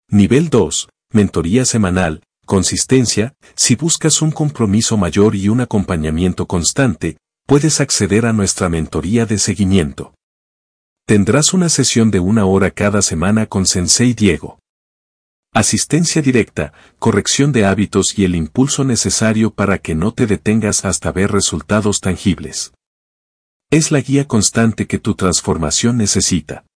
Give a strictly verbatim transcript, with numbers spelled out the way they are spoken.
Nivel dos. Mentoría semanal. Consistencia. Si buscas un compromiso mayor y un acompañamiento constante, puedes acceder a nuestra mentoría de seguimiento. Tendrás una sesión de una hora cada semana con Sensei Diego. Asistencia directa, corrección de hábitos y el impulso necesario para que no te detengas hasta ver resultados tangibles. Es la guía constante que tu transformación necesita.